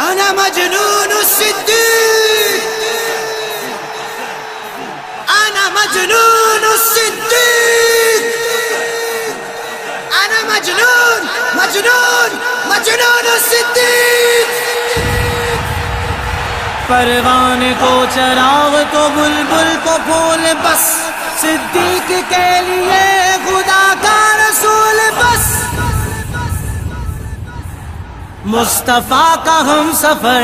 انا مجنون الصدیق، انا مجنون الصدیق، انا مجنون مجنون مجنون الصدیق۔ پروان کو چراغ کو بلبل کو پھول بس، صدیق کے لیے خدا کا رسول بس، مصطفیٰ کا ہم سفر،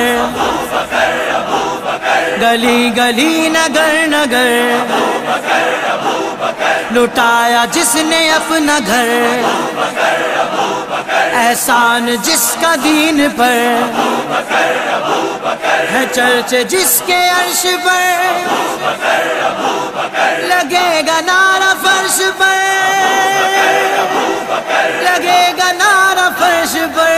گلی گلی نگر نگر، لٹایا جس نے اپنا گھر، احسان جس کا دین پر ہے، چرچے جس کے عرش پر، لگے گا نعرہ فرش پر، لگے گا نعرہ فرش پر،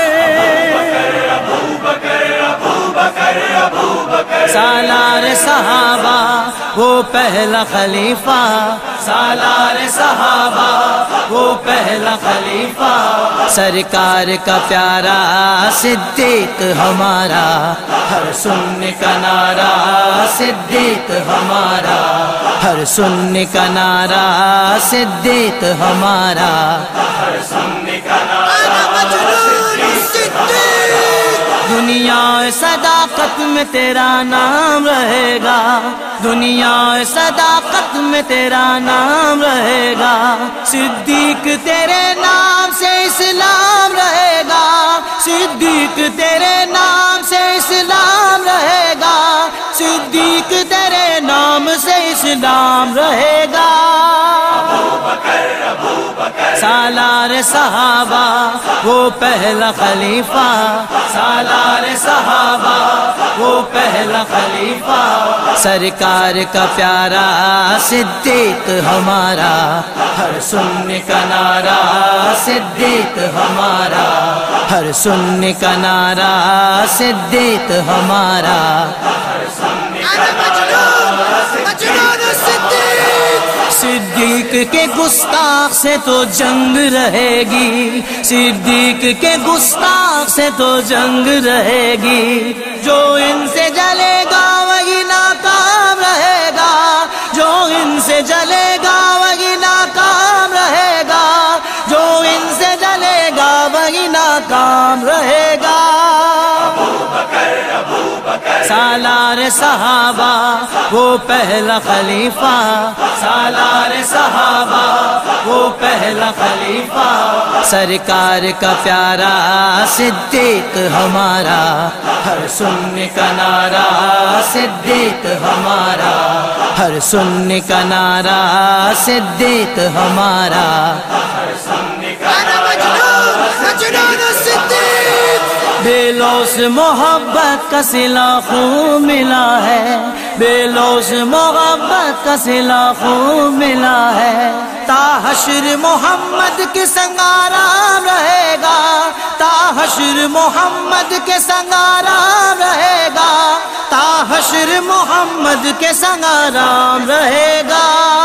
سالار صحابہ وہ پہلا خلیفہ، سالار صحابہ وہ پہلا خلیفہ، سرکار کا پیارا صدیق ہمارا، ہر سننے کا نعرہ صدیق ہمارا، ہر سننے کا نعرہ صدیق ہمارا، ہر سننے کا نعرہ صدیق۔ دنیا صداقت میں تیرا نام رہے گا، دنیا صداقت میں تیرا نام رہے گا، صدیق تیرے نام سے اسلام رہے گا، صدیق تیرے نام سے اسلام رہے گا، صدیق تیرے نام سے اسلام رہے گا۔ سالار صحابہ وہ پہلا خلیفہ، سالار صحابہ وہ پہلا خلیفہ، سرکار کا پیارا صدیق ہمارا، ہر سننے کا نعرہ صدیق ہمارا، ہر سننے کا نعرہ صدیق ہمارا، ہر سننے کا نعرہ صدیق کے گستاخ سے تو جنگ رہے گی، صدیق کے گستاخ سے تو جنگ رہے گی، جو ان سے جلے گا وہی ناکام رہے گا، جو ان سے جلے گا وہی ناکام رہے گا، جو ان سے جلے گا وہی ناکام رہے گا۔ سالار صحابہ وہ پہلا خلیفہ، سالار صحابہ وہ پہلا خلیفہ، سرکار کا پیارا صدیق ہمارا، ہر سننے کا نعرہ صدیق ہمارا، ہر سننے کا نعرہ صدیق ہمارا، ہر سننے کا نعرہ صدیق۔ بے لوث محبت کا صلہ خون ملا ہے، بے لوث محبت کا صلہ خون ملا ہے، تا حشر محمد کے سنگ آرام رہے گا، تا حشر محمد کے سنگ آرام رہے گا، تا حشر محمد کے سنگ آرام رہے گا۔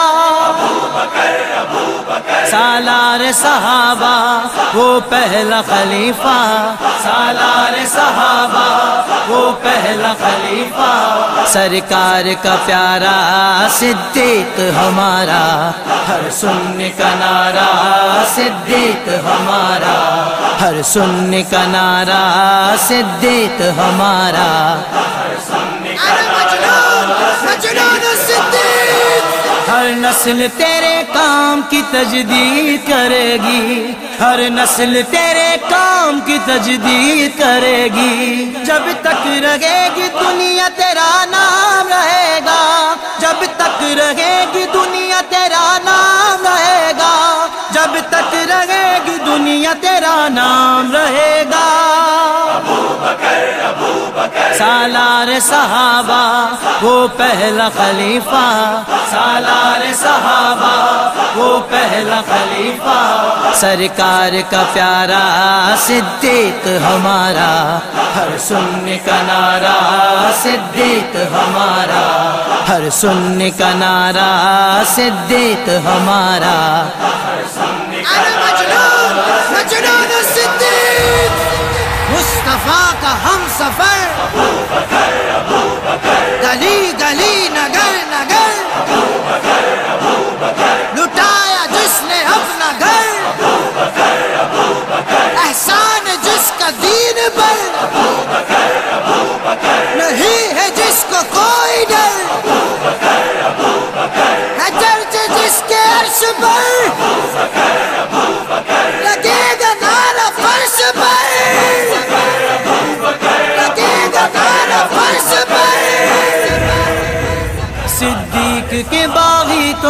سالار صحابہ وہ پہلا خلیفہ، سالار صحابہ وہ پہلا خلیفہ، سرکار کا پیارا صدیق ہمارا، ہر سننے کا نعرہ صدیق ہمارا، ہر سننے کا نعرہ صدیق ہمارا، ہر سننے کا نعرہ صدیق۔ ہر نسل تیرے کام کی تجدید کرے گی، ہر نسل تیرے کام کی تجدید کرے گی، جب تک رہے گی دنیا تیرا نام رہے گا، جب تک رہے گی دنیا تیرا نام رہے گا، جب تک رہے گی دنیا تیرا نام رہے گا۔ سالار صحابہ وہ پہلا خلیفہ، سالار صحابہ وہ پہلا خلیفہ، سرکار کا پیارا صدیق ہمارا، ہر سننے کا نعرہ صدیق ہمارا، ہر سننے کا نعرہ صدیق ہمارا، ہر سننے کا مجنون الصدیق، مصطفیٰ کا ہم سفر،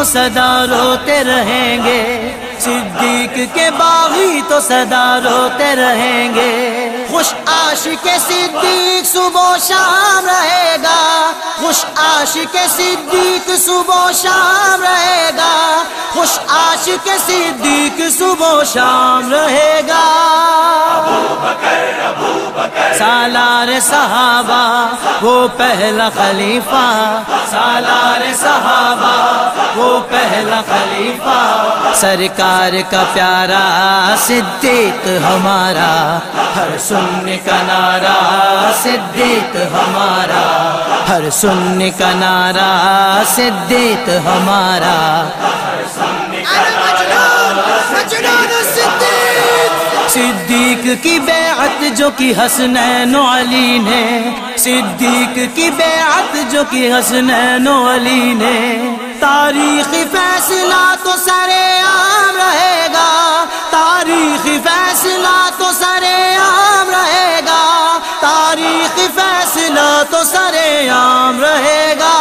تو سدا روتے رہیں گے، صدیق کے باغی تو سدا روتے رہیں گے، خوش عاشق صدیق صبح و شام رہے گا، خوش عاشق صدیق صبح و شام رہے گا، خوش عاشق صدیق صبح و شام رہے گا۔ سالار صحابہ وہ پہلا خلیفہ، سالار صحابہ وہ پہلا خلیفہ، سرکار کا پیارا صدیق ہمارا، ہر سننے کا نعرہ صدیق ہمارا، ہر سننے کا نعرہ صدیق ہمارا۔ صدیق کی بیعت جو کی حسنین و علی نے، صدیق کی بیعت جو کی حسنین و علی نے، تاریخی فیصلہ تو سرے عام رہے گا، تاریخی فیصلہ تو سرے عام رہے گا، تاریخی فیصلہ تو سرے عام رہے گا۔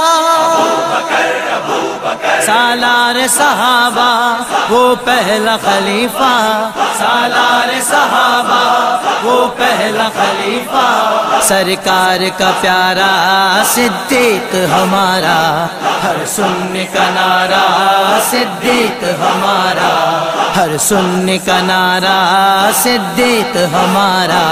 سالار صحابہ وہ پہلا خلیفہ، سالار صحابہ وہ پہلا خلیفہ، سرکار کا پیارا صدیق ہمارا، ہر سننے کا نعرہ صدیق ہمارا، ہر سننے کا نعرہ صدیق ہمارا۔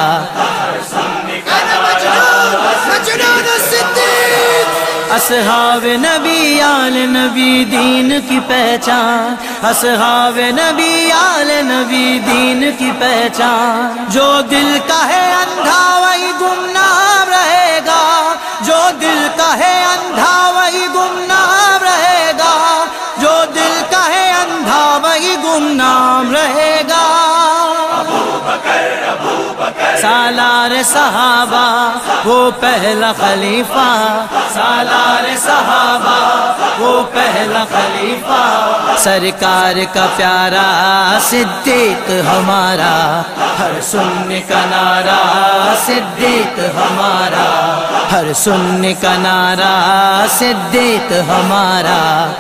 اصحاب نبی آل نبی دین کی پہچان، اصحاب نبی آل نبی دین کی پہچان، جو دل کا ہے اندھا وہی گمنام رہے گا، جو دل کا ہے اندھا وہی گمنام رہے گا، جو دل کا ہے اندھا وہی گمنام رہے گا۔ سالار صحابہ وہ پہلا خلیفہ، سالار صحابہ وہ پہلا خلیفہ، سرکار کا پیارا صدیق ہمارا، ہر سننے کا نعرہ صدیق ہمارا، ہر سننے کا نعرہ صدیق ہمارا۔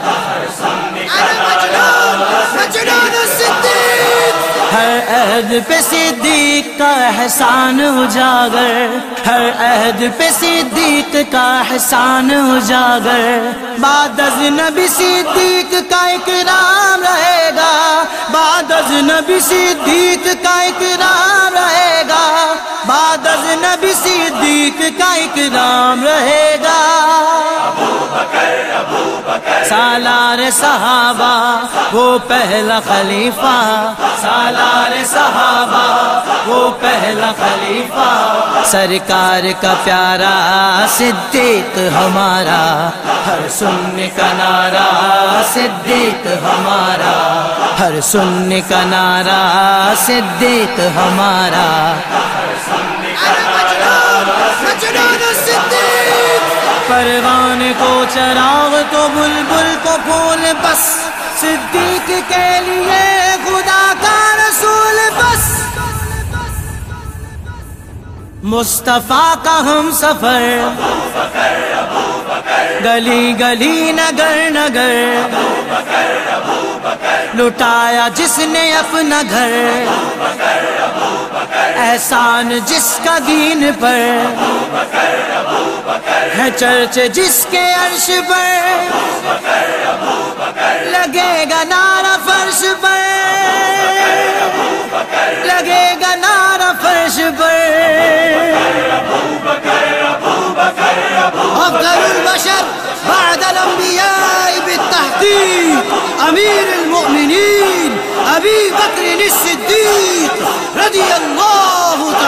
ہر عہد پہ صدیق کا احسان اجاگر، ہر عہد پہ صدیق کا احسان اجاگر، بعد از نبی صدیق کا اکرام رہے گا، بعد از نبی صدیق کا اکرام رہے گا، بعد از نبی صدیق کا اکرام رہے گا۔ سالار صحابہ وہ پہلا خلیفہ، سالار صحابہ وہ پہلا خلیفہ، سرکار کا پیارا صدیق ہمارا، ہر سننے کا نعرہ صدیق ہمارا، ہر سننے کا نعرہ صدیق ہمارا۔ پروان کو چراغ تو بلبل کو پھول، بس صدیق کے لیے خدا کا رسول، بس مصطفیٰ کا ہم سفر، گلی گلی نگر نگر، لٹایا جس نے اپنا گھر، احسان جس کا دین پر ہے، چرچے جس کے عرش پر، لگے گا نعرہ فرش پر، لگے گا نعرہ فرش پر۔ افضل البشر بعد الانبیاء بالتحقیق امیر المؤمنین ابی بکر الصدیق رضی اللہ